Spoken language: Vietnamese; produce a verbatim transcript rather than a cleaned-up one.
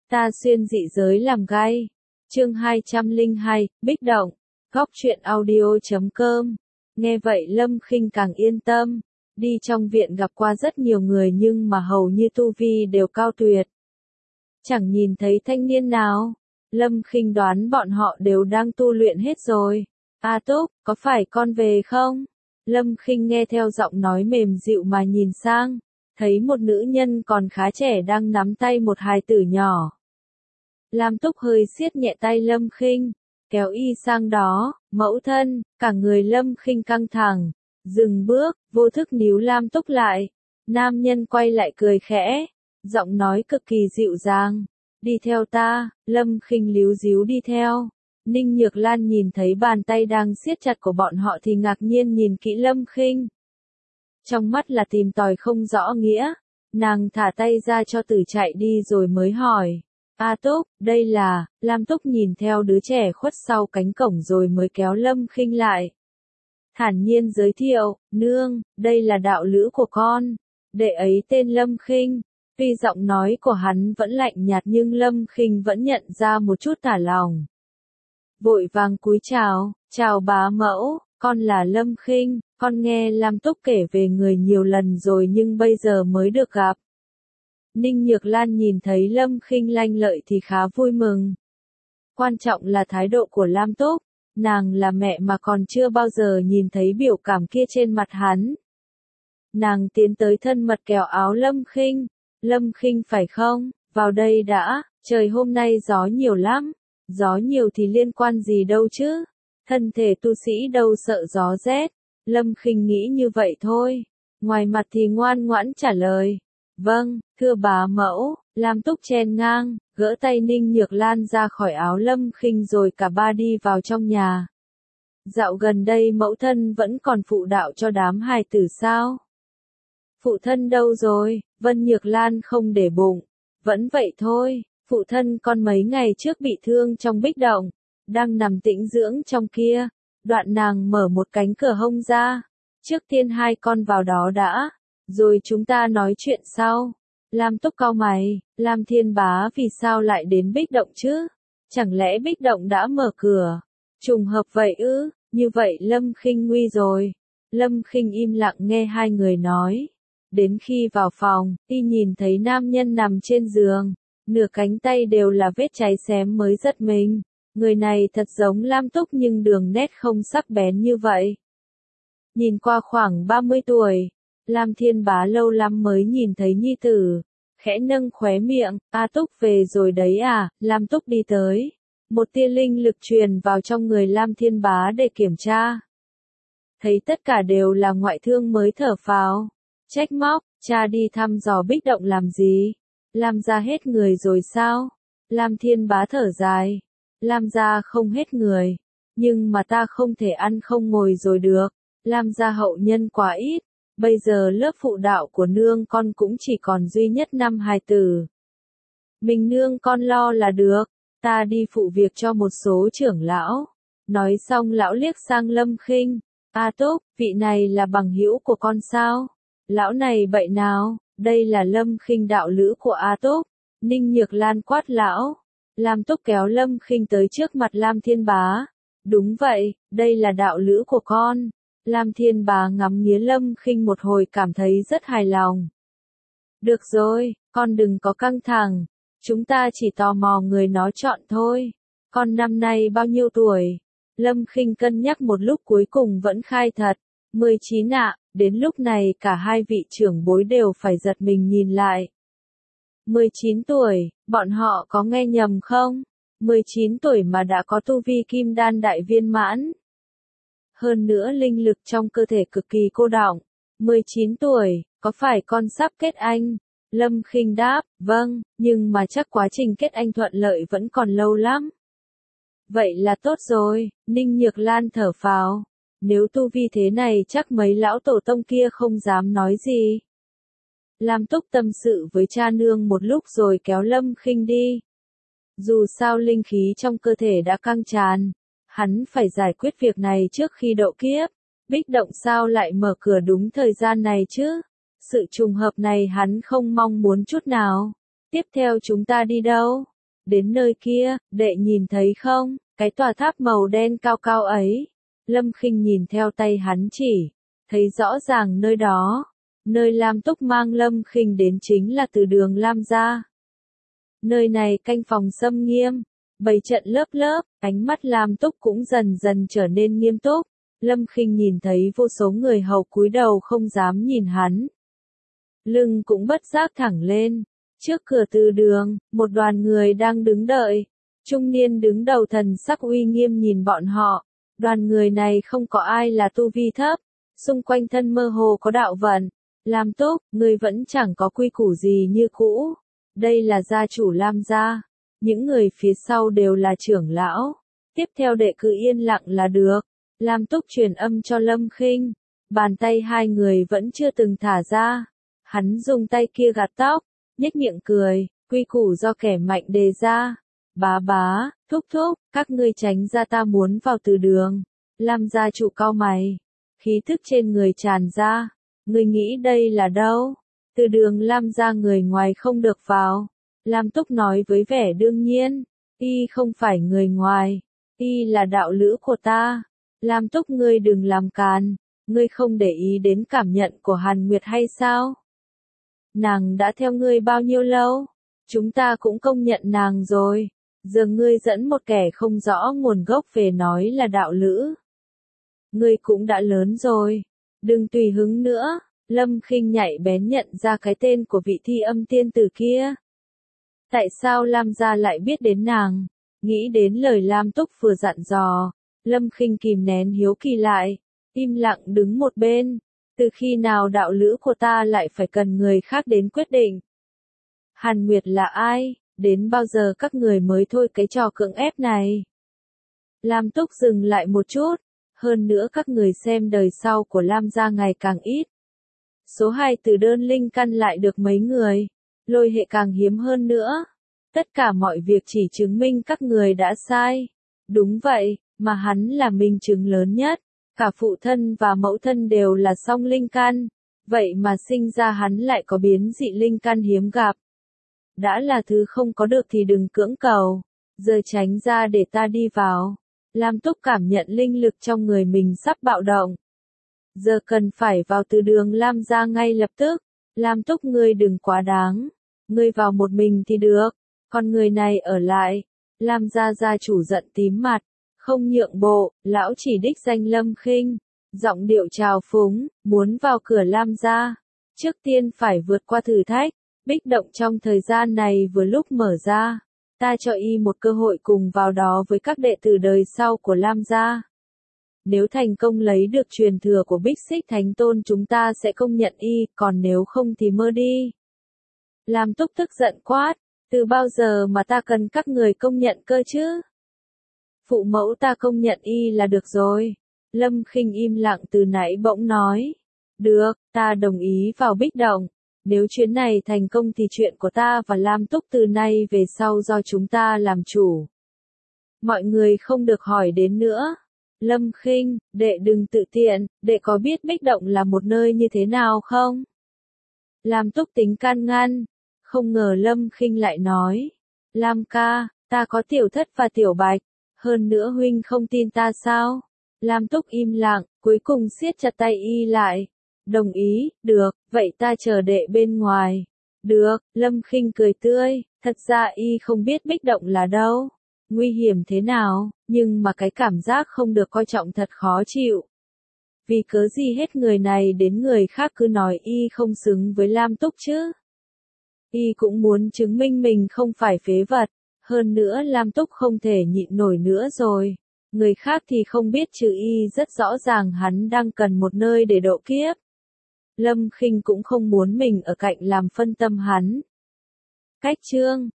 Ta xuyên dị giới làm gay. Chương hai trăm lẻ hai, Bích Động. Góc truyện audio chấm com. Nghe vậy Lâm Khinh càng yên tâm. Đi trong viện gặp qua rất nhiều người nhưng mà hầu như tu vi đều cao tuyệt. Chẳng nhìn thấy thanh niên nào. Lâm Khinh đoán bọn họ đều đang tu luyện hết rồi. A Túc, có phải con về không? Lâm Khinh nghe theo giọng nói mềm dịu mà nhìn sang. Thấy một nữ nhân còn khá trẻ đang nắm tay một hài tử nhỏ. Lam Túc hơi siết nhẹ tay Lâm Khinh, kéo y sang đó, mẫu thân, cả người Lâm Khinh căng thẳng, dừng bước, vô thức níu Lam Túc lại. Nam nhân quay lại cười khẽ, giọng nói cực kỳ dịu dàng, đi theo ta. Lâm Khinh líu díu đi theo. Ninh Nhược Lan nhìn thấy bàn tay đang siết chặt của bọn họ thì ngạc nhiên nhìn kỹ Lâm Khinh. Trong mắt là tìm tòi không rõ nghĩa, nàng thả tay ra cho tử chạy đi rồi mới hỏi. A Túc, đây là, Lam Túc nhìn theo đứa trẻ khuất sau cánh cổng rồi mới kéo Lâm Khinh lại. Thản nhiên giới thiệu, nương, đây là đạo lữ của con, đệ ấy tên Lâm Khinh. Tuy giọng nói của hắn vẫn lạnh nhạt nhưng Lâm Khinh vẫn nhận ra một chút thả lòng. Vội vàng cúi chào, chào bá mẫu, con là Lâm Khinh, con nghe Lam Túc kể về người nhiều lần rồi nhưng bây giờ mới được gặp. Ninh Nhược Lan nhìn thấy Lâm Khinh lanh lợi thì khá vui mừng. Quan trọng là thái độ của Lam Túc, nàng là mẹ mà còn chưa bao giờ nhìn thấy biểu cảm kia trên mặt hắn. Nàng tiến tới thân mật kéo áo Lâm Khinh. Lâm Khinh phải không, vào đây đã, trời hôm nay gió nhiều lắm. Gió nhiều thì liên quan gì đâu chứ, thân thể tu sĩ đâu sợ gió rét. Lâm Khinh nghĩ như vậy thôi, ngoài mặt thì ngoan ngoãn trả lời. Vâng, thưa bá mẫu. Lam Túc chen ngang, gỡ tay Ninh Nhược Lan ra khỏi áo Lâm Khinh rồi cả ba đi vào trong nhà. Dạo gần đây mẫu thân vẫn còn phụ đạo cho đám hài tử sao? Phụ thân đâu rồi? Vân Nhược Lan không để bụng. Vẫn vậy thôi, phụ thân con mấy ngày trước bị thương trong Bích Động, đang nằm tĩnh dưỡng trong kia. Đoạn nàng mở một cánh cửa hông ra. Trước tiên hai con vào đó đã, rồi chúng ta nói chuyện sau. Lam Túc cau mày, Lam Thiên Bá vì sao lại đến Bích Động chứ? Chẳng lẽ Bích Động đã mở cửa? Trùng hợp vậy ư? Như vậy Lâm Khinh nguy rồi. Lâm Khinh im lặng nghe hai người nói. Đến khi vào phòng, y nhìn thấy nam nhân nằm trên giường, nửa cánh tay đều là vết cháy xém mới giật mình. Người này thật giống Lam Túc nhưng đường nét không sắc bén như vậy. Nhìn qua khoảng ba mươi tuổi, Lam Thiên Bá lâu lắm mới nhìn thấy nhi tử, khẽ nâng khóe miệng. A Túc về rồi đấy à? Lam Túc đi tới, một tia linh lực truyền vào trong người Lam Thiên Bá để kiểm tra. Thấy tất cả đều là ngoại thương mới thở phào, trách móc, cha đi thăm dò Bích Động làm gì? Lam gia hết người rồi sao? Lam Thiên Bá thở dài, Lam gia không hết người, nhưng mà ta không thể ăn không ngồi rồi được. Lam gia hậu nhân quá ít, bây giờ lớp phụ đạo của nương con cũng chỉ còn duy nhất năm hài tử. Mình nương con lo là được, ta đi phụ việc cho một số trưởng lão. Nói xong lão liếc sang Lâm Khinh. A Túc, vị này là bằng hữu của con sao? Lão này bậy nào? Đây là Lâm Khinh đạo lữ của A Túc. Ninh Nhược Lan quát lão. Lam Túc kéo Lâm Khinh tới trước mặt Lam Thiên Bá. Đúng vậy, đây là đạo lữ của con. Lam Thiên Bá ngắm nghía Lâm Khinh một hồi cảm thấy rất hài lòng. Được rồi, con đừng có căng thẳng. Chúng ta chỉ tò mò người nó chọn thôi. Con năm nay bao nhiêu tuổi? Lâm Khinh cân nhắc một lúc cuối cùng vẫn khai thật. mười chín ạ. Đến lúc này cả hai vị trưởng bối đều phải giật mình nhìn lại. mười chín tuổi, bọn họ có nghe nhầm không? mười chín tuổi mà đã có tu vi kim đan đại viên mãn. Hơn nữa linh lực trong cơ thể cực kỳ cô đọng. mười chín tuổi, có phải con sắp kết anh? Lâm Khinh đáp, vâng, nhưng mà chắc quá trình kết anh thuận lợi vẫn còn lâu lắm. Vậy là tốt rồi. Ninh Nhược Lan thở phào. Nếu tu vi thế này chắc mấy lão tổ tông kia không dám nói gì. Lam Túc tâm sự với cha nương một lúc rồi kéo Lâm Khinh đi. Dù sao linh khí trong cơ thể đã căng tràn, hắn phải giải quyết việc này trước khi độ kiếp. Bích Động sao lại mở cửa đúng thời gian này chứ? Sự trùng hợp này hắn không mong muốn chút nào. Tiếp theo chúng ta đi đâu? đến nơi kia, đệ nhìn thấy không, cái tòa tháp màu đen cao cao ấy. Lâm Khinh nhìn theo tay hắn chỉ, thấy rõ ràng nơi đó, nơi Lam Túc mang Lâm Khinh đến chính là từ đường Lam gia. Nơi này canh phòng xâm nghiêm, bày trận lớp lớp, ánh mắt Lam Túc cũng dần dần trở nên nghiêm túc. Lâm Khinh nhìn thấy vô số người hầu cúi đầu không dám nhìn hắn. Lưng cũng bất giác thẳng lên. Trước cửa từ đường, một đoàn người đang đứng đợi. Trung niên đứng đầu thần sắc uy nghiêm nhìn bọn họ. Đoàn người này không có ai là tu vi thấp. Xung quanh thân mơ hồ có đạo vận. Lam Túc, ngươi vẫn chẳng có quy củ gì như cũ. Đây là gia chủ Lam gia. Những người phía sau đều là trưởng lão. Tiếp theo đệ cứ yên lặng là được. Lam Túc truyền âm cho Lâm Khinh. Bàn tay hai người vẫn chưa từng thả ra. Hắn dùng tay kia gạt tóc, nhếch miệng cười, quy củ do kẻ mạnh đề ra. Bá bá, thúc thúc, các ngươi tránh ra, ta muốn vào từ đường. Lam gia chủ cau mày, khí thức trên người tràn ra. Ngươi nghĩ đây là đâu? Từ đường Lam gia người ngoài không được vào. Lam Túc nói với vẻ đương nhiên, y không phải người ngoài, y là đạo lữ của ta. Lam Túc, ngươi đừng làm càn, ngươi không để ý đến cảm nhận của Hàn Nguyệt hay sao? Nàng đã theo ngươi bao nhiêu lâu? Chúng ta cũng công nhận nàng rồi. Giờ ngươi dẫn một kẻ không rõ nguồn gốc về nói là đạo lữ. Ngươi cũng đã lớn rồi. Đừng tùy hứng nữa. Lâm Khinh nhạy bén nhận ra cái tên của vị thi âm tiên tử kia. Tại sao Lam gia lại biết đến nàng? Nghĩ đến lời Lam Túc vừa dặn dò. Lâm Khinh kìm nén hiếu kỳ lại. Im lặng đứng một bên. Từ khi nào đạo lữ của ta lại phải cần người khác đến quyết định? Hàn Nguyệt là ai? Đến bao giờ các người mới thôi cái trò cưỡng ép này? Lam Túc dừng lại một chút. Hơn nữa các người xem đời sau của Lam gia ngày càng ít. Số hai từ đơn linh căn lại được mấy người. Lôi hệ càng hiếm hơn nữa. Tất cả mọi việc chỉ chứng minh các người đã sai. Đúng vậy, mà hắn là minh chứng lớn nhất. Cả phụ thân và mẫu thân đều là song linh căn. Vậy mà sinh ra hắn lại có biến dị linh căn hiếm gặp. Đã là thứ không có được thì đừng cưỡng cầu. Giờ tránh ra để ta đi vào. Lam Túc cảm nhận linh lực trong người mình sắp bạo động. Giờ cần phải vào từ đường Lam gia ngay lập tức. Lam Túc, ngươi đừng quá đáng. Ngươi vào một mình thì được. Còn người này ở lại. Lam gia gia chủ giận tím mặt. Không nhượng bộ, lão chỉ đích danh Lâm Khinh. Giọng điệu trào phúng, muốn vào cửa Lam gia. Trước tiên phải vượt qua thử thách. Bích động trong thời gian này vừa lúc mở ra. Ta cho y một cơ hội cùng vào đó với các đệ tử đời sau của Lam gia. Nếu thành công lấy được truyền thừa của Bích Xích Thánh Tôn, chúng ta sẽ công nhận y, còn nếu không thì mơ đi. Lam Túc tức giận quát, từ bao giờ mà ta cần các người công nhận cơ chứ? Phụ mẫu ta công nhận y là được rồi. Lâm Khinh im lặng từ nãy bỗng nói, được, ta đồng ý vào Bích Động. Nếu chuyến này thành công thì chuyện của ta và Lam Túc từ nay về sau do chúng ta làm chủ. Mọi người không được hỏi đến nữa. Lâm Khinh, đệ đừng tự tiện, đệ có biết Bích Động là một nơi như thế nào không? Lam Túc tính can ngăn. Không ngờ Lâm Khinh lại nói, Lam ca, ta có Tiểu Thất và Tiểu Bạch. Hơn nữa huynh không tin ta sao? Lam Túc im lặng, cuối cùng siết chặt tay y lại. Đồng ý, được, vậy ta chờ đệ bên ngoài. Được, Lâm Khinh cười tươi, thật ra y không biết Bích Động là đâu, nguy hiểm thế nào, nhưng mà cái cảm giác không được coi trọng thật khó chịu. Vì cớ gì hết người này đến người khác cứ nói y không xứng với Lam Túc chứ? Y cũng muốn chứng minh mình không phải phế vật, hơn nữa Lam Túc không thể nhịn nổi nữa rồi. Người khác thì không biết chứ y rất rõ ràng hắn đang cần một nơi để độ kiếp. Lâm Khinh cũng không muốn mình ở cạnh làm phân tâm hắn. Cách chương